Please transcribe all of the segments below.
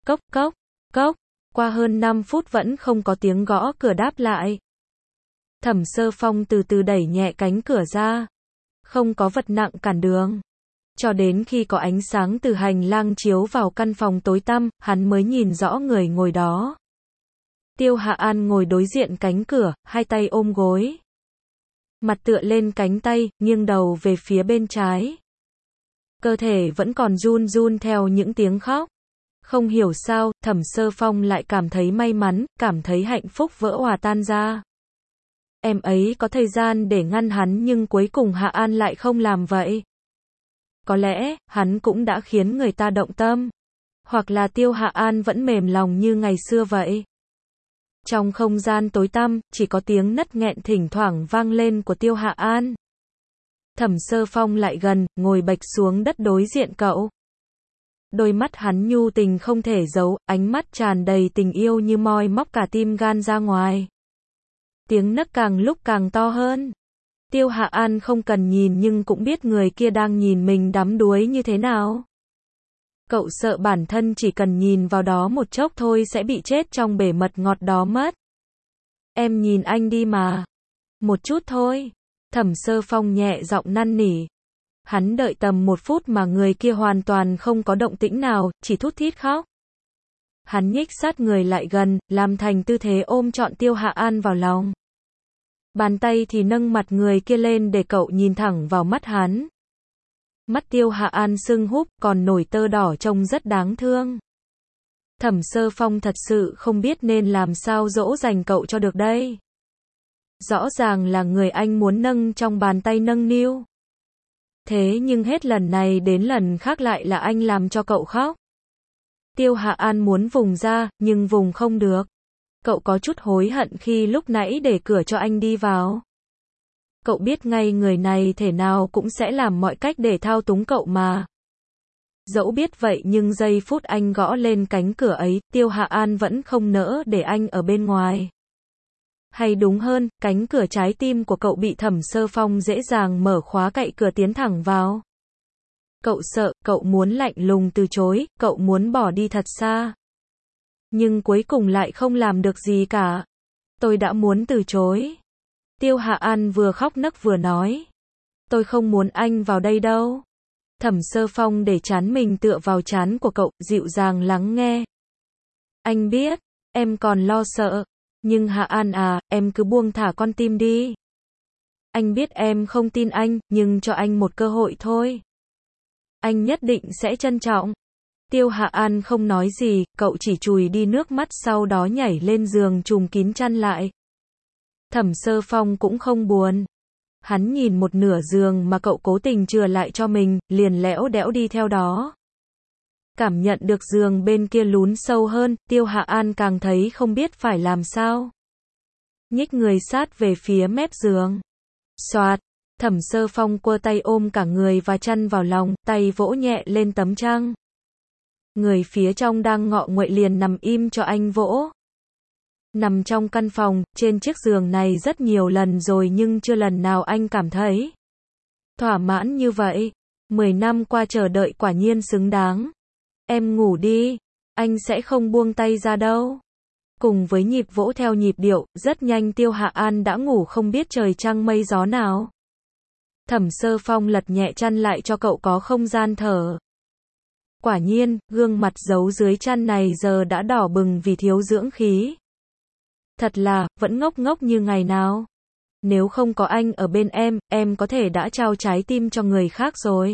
Cốc cốc, cốc, qua hơn 5 phút vẫn không có tiếng gõ cửa đáp lại. Thẩm Sơ Phong từ từ đẩy nhẹ cánh cửa ra. Không có vật nặng cản đường. Cho đến khi có ánh sáng từ hành lang chiếu vào căn phòng tối tăm, hắn mới nhìn rõ người ngồi đó. Tiêu Hạ An ngồi đối diện cánh cửa, hai tay ôm gối. Mặt tựa lên cánh tay, nghiêng đầu về phía bên trái. Cơ thể vẫn còn run run theo những tiếng khóc. Không hiểu sao, Thẩm Sơ Phong lại cảm thấy may mắn, cảm thấy hạnh phúc vỡ òa tan ra. Em ấy có thời gian để ngăn hắn nhưng cuối cùng Hạ An lại không làm vậy. Có lẽ, hắn cũng đã khiến người ta động tâm. Hoặc là Tiêu Hạ An vẫn mềm lòng như ngày xưa vậy. Trong không gian tối tăm, chỉ có tiếng nấc nghẹn thỉnh thoảng vang lên của Tiêu Hạ An. Thẩm Sơ Phong lại gần, ngồi bệch xuống đất đối diện cậu. Đôi mắt hắn nhu tình không thể giấu, ánh mắt tràn đầy tình yêu như moi móc cả tim gan ra ngoài. Tiếng nấc càng lúc càng to hơn. Tiêu Hạ An không cần nhìn nhưng cũng biết người kia đang nhìn mình đắm đuối như thế nào. Cậu sợ bản thân chỉ cần nhìn vào đó một chốc thôi sẽ bị chết trong bể mật ngọt đó mất. Em nhìn anh đi mà. Một chút thôi. Thẩm Sơ Phong nhẹ giọng năn nỉ. Hắn đợi tầm 1 phút mà người kia hoàn toàn không có động tĩnh nào, chỉ thút thít khóc. Hắn nhích sát người lại gần, làm thành tư thế ôm trọn Tiêu Hạ An vào lòng. Bàn tay thì nâng mặt người kia lên để cậu nhìn thẳng vào mắt hắn. Mắt Tiêu Hạ An sưng húp, còn nổi tơ đỏ trông rất đáng thương. Thẩm Sơ Phong thật sự không biết nên làm sao dỗ dành cậu cho được đây. Rõ ràng là người anh muốn nâng trong bàn tay nâng niu. Thế nhưng hết lần này đến lần khác lại là anh làm cho cậu khóc. Tiêu Hạ An muốn vùng ra, nhưng vùng không được. Cậu có chút hối hận khi lúc nãy để cửa cho anh đi vào. Cậu biết ngay người này thể nào cũng sẽ làm mọi cách để thao túng cậu mà. Dẫu biết vậy nhưng giây phút anh gõ lên cánh cửa ấy, Tiêu Hạ An vẫn không nỡ để anh ở bên ngoài. Hay đúng hơn, cánh cửa trái tim của cậu bị Thẩm Sơ Phong dễ dàng mở khóa cậy cửa tiến thẳng vào. Cậu sợ, cậu muốn lạnh lùng từ chối, cậu muốn bỏ đi thật xa. Nhưng cuối cùng lại không làm được gì cả. Tôi đã muốn từ chối. Tiêu Hạ An vừa khóc nấc vừa nói. Tôi không muốn anh vào đây đâu. Thẩm Sơ Phong để trán mình tựa vào trán của cậu, dịu dàng lắng nghe. Anh biết, em còn lo sợ. Nhưng Hạ An à, em cứ buông thả con tim đi. Anh biết em không tin anh, nhưng cho anh một cơ hội thôi. Anh nhất định sẽ trân trọng. Tiêu Hạ An không nói gì, cậu chỉ chùi đi nước mắt sau đó nhảy lên giường trùm kín chăn lại. Thẩm Sơ Phong cũng không buồn. Hắn nhìn một nửa giường mà cậu cố tình chừa lại cho mình, liền lẽo đẽo đi theo đó. Cảm nhận được giường bên kia lún sâu hơn, Tiêu Hạ An càng thấy không biết phải làm sao. Nhích người sát về phía mép giường. Xoạt, Thẩm Sơ Phong quơ tay ôm cả người và chăn vào lòng, tay vỗ nhẹ lên tấm chăn. Người phía trong đang ngọ nguậy liền nằm im cho anh vỗ. Nằm trong căn phòng, trên chiếc giường này rất nhiều lần rồi nhưng chưa lần nào anh cảm thấy thỏa mãn như vậy. 10 năm qua chờ đợi quả nhiên xứng đáng. Em ngủ đi, anh sẽ không buông tay ra đâu. Cùng với nhịp vỗ theo nhịp điệu, rất nhanh Tiêu Hạ An đã ngủ không biết trời trăng mây gió nào. Thẩm Sơ Phong lật nhẹ chăn lại cho cậu có không gian thở. Quả nhiên, gương mặt giấu dưới chăn này giờ đã đỏ bừng vì thiếu dưỡng khí. Thật là, vẫn ngốc ngốc như ngày nào. Nếu không có anh ở bên em có thể đã trao trái tim cho người khác rồi.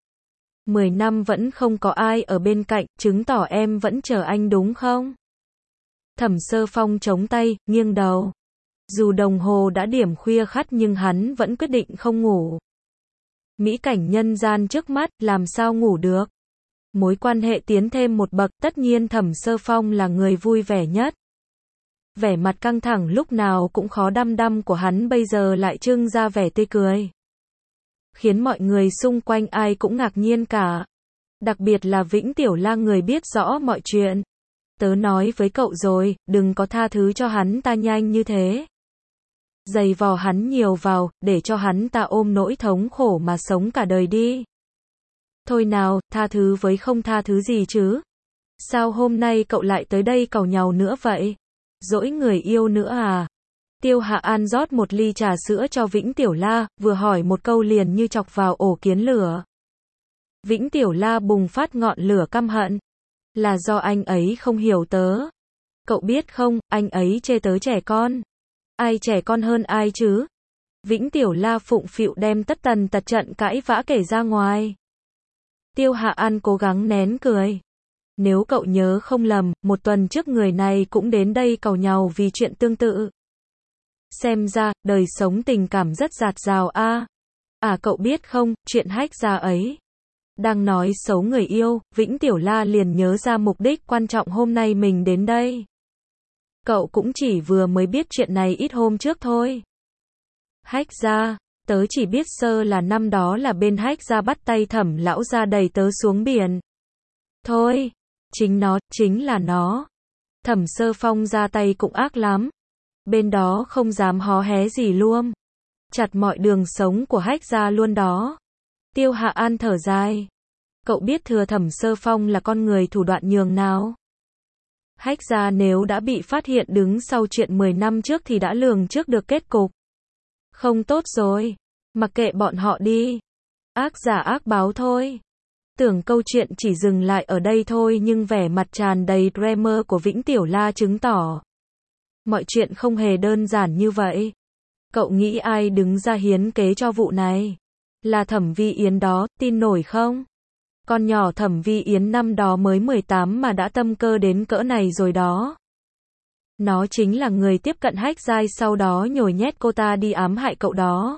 10 năm vẫn không có ai ở bên cạnh, chứng tỏ em vẫn chờ anh đúng không? Thẩm Sơ Phong chống tay, nghiêng đầu. Dù đồng hồ đã điểm khuya khắt nhưng hắn vẫn quyết định không ngủ. Mỹ cảnh nhân gian trước mắt, làm sao ngủ được? Mối quan hệ tiến thêm một bậc, tất nhiên Thẩm Sơ Phong là người vui vẻ nhất. Vẻ mặt căng thẳng lúc nào cũng khó đăm đăm của hắn bây giờ lại trưng ra vẻ tươi cười. Khiến mọi người xung quanh ai cũng ngạc nhiên cả. Đặc biệt là Vĩnh Tiểu Lang người biết rõ mọi chuyện. Tớ nói với cậu rồi, đừng có tha thứ cho hắn ta nhanh như thế. Giày vò hắn nhiều vào, để cho hắn ta ôm nỗi thống khổ mà sống cả đời đi. Thôi nào, tha thứ với không tha thứ gì chứ. Sao hôm nay cậu lại tới đây càu nhàu nữa vậy? Dỗi người yêu nữa à? Tiêu Hạ An rót một ly trà sữa cho Vĩnh Tiểu La, vừa hỏi một câu liền như chọc vào ổ kiến lửa. Vĩnh Tiểu La bùng phát ngọn lửa căm hận. Là do anh ấy không hiểu tớ. Cậu biết không, anh ấy chê tớ trẻ con. Ai trẻ con hơn ai chứ? Vĩnh Tiểu La phụng phịu đem tất tần tật trận cãi vã kể ra ngoài. Tiêu Hạ An cố gắng nén cười. Nếu cậu nhớ không lầm, một tuần trước người này cũng đến đây càu nhàu vì chuyện tương tự. Xem ra, đời sống tình cảm rất dạt dào a. À cậu biết không, chuyện hách gia ấy. Đang nói xấu người yêu, Vĩnh Tiểu La liền nhớ ra mục đích quan trọng hôm nay mình đến đây. Cậu cũng chỉ vừa mới biết chuyện này ít hôm trước thôi. Hách gia, tớ chỉ biết sơ là năm đó là bên hách gia bắt tay Thẩm lão gia đẩy tớ xuống biển. Thôi, chính là nó. Thẩm Sơ Phong ra tay cũng ác lắm. Bên đó không dám hó hé gì luôn. Chặt mọi đường sống của hách gia luôn đó. Tiêu Hạ An thở dài. Cậu biết thừa Thẩm Sơ Phong là con người thủ đoạn nhường nào? Hách gia nếu đã bị phát hiện đứng sau chuyện 10 năm trước thì đã lường trước được kết cục. Không tốt rồi. Mặc kệ bọn họ đi. Ác giả ác báo thôi. Tưởng câu chuyện chỉ dừng lại ở đây thôi nhưng vẻ mặt tràn đầy drama của Vĩnh Tiểu La chứng tỏ. Mọi chuyện không hề đơn giản như vậy. Cậu nghĩ ai đứng ra hiến kế cho vụ này? Là Thẩm Vi Yến đó, tin nổi không? Con nhỏ Thẩm Vi Yến năm đó mới 18 mà đã tâm cơ đến cỡ này rồi đó. Nó chính là người tiếp cận hách giai sau đó nhồi nhét cô ta đi ám hại cậu đó.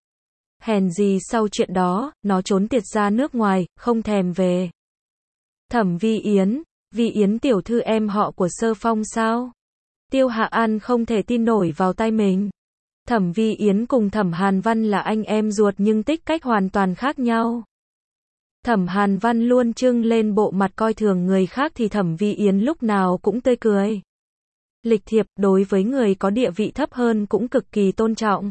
Hèn gì sau chuyện đó, nó trốn tiệt ra nước ngoài, không thèm về. Thẩm Vi Yến tiểu thư em họ của Sơ Phong sao? Tiêu Hạ An không thể tin nổi vào tai mình. Thẩm Vi Yến cùng Thẩm Hàn Văn là anh em ruột nhưng tích cách hoàn toàn khác nhau. Thẩm Hàn Văn luôn trưng lên bộ mặt coi thường người khác thì Thẩm Vi Yến lúc nào cũng tươi cười. Lịch thiệp, đối với người có địa vị thấp hơn cũng cực kỳ tôn trọng.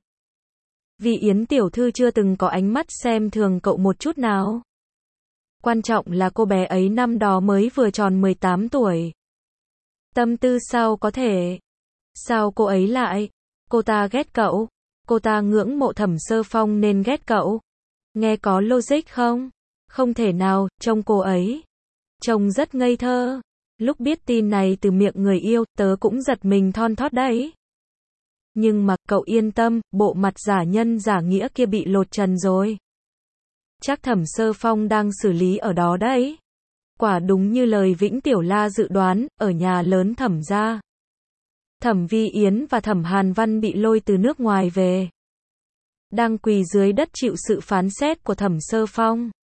Vi Yến tiểu thư chưa từng có ánh mắt xem thường cậu một chút nào. Quan trọng là cô bé ấy năm đó mới vừa tròn 18 tuổi. Tâm tư sao có thể? Sao cô ấy lại? Cô ta ghét cậu? Cô ta ngưỡng mộ Thẩm Sơ Phong nên ghét cậu? Nghe có logic không? Không thể nào, trông cô ấy. Trông rất ngây thơ. Lúc biết tin này từ miệng người yêu, tớ cũng giật mình thon thót đấy. Nhưng mà, cậu yên tâm, bộ mặt giả nhân giả nghĩa kia bị lột trần rồi. Chắc Thẩm Sơ Phong đang xử lý ở đó đấy. Quả đúng như lời Vĩnh Tiểu La dự đoán, ở nhà lớn Thẩm gia. Thẩm Vi Yến và Thẩm Hàn Văn bị lôi từ nước ngoài về. Đang quỳ dưới đất chịu sự phán xét của Thẩm Sơ Phong.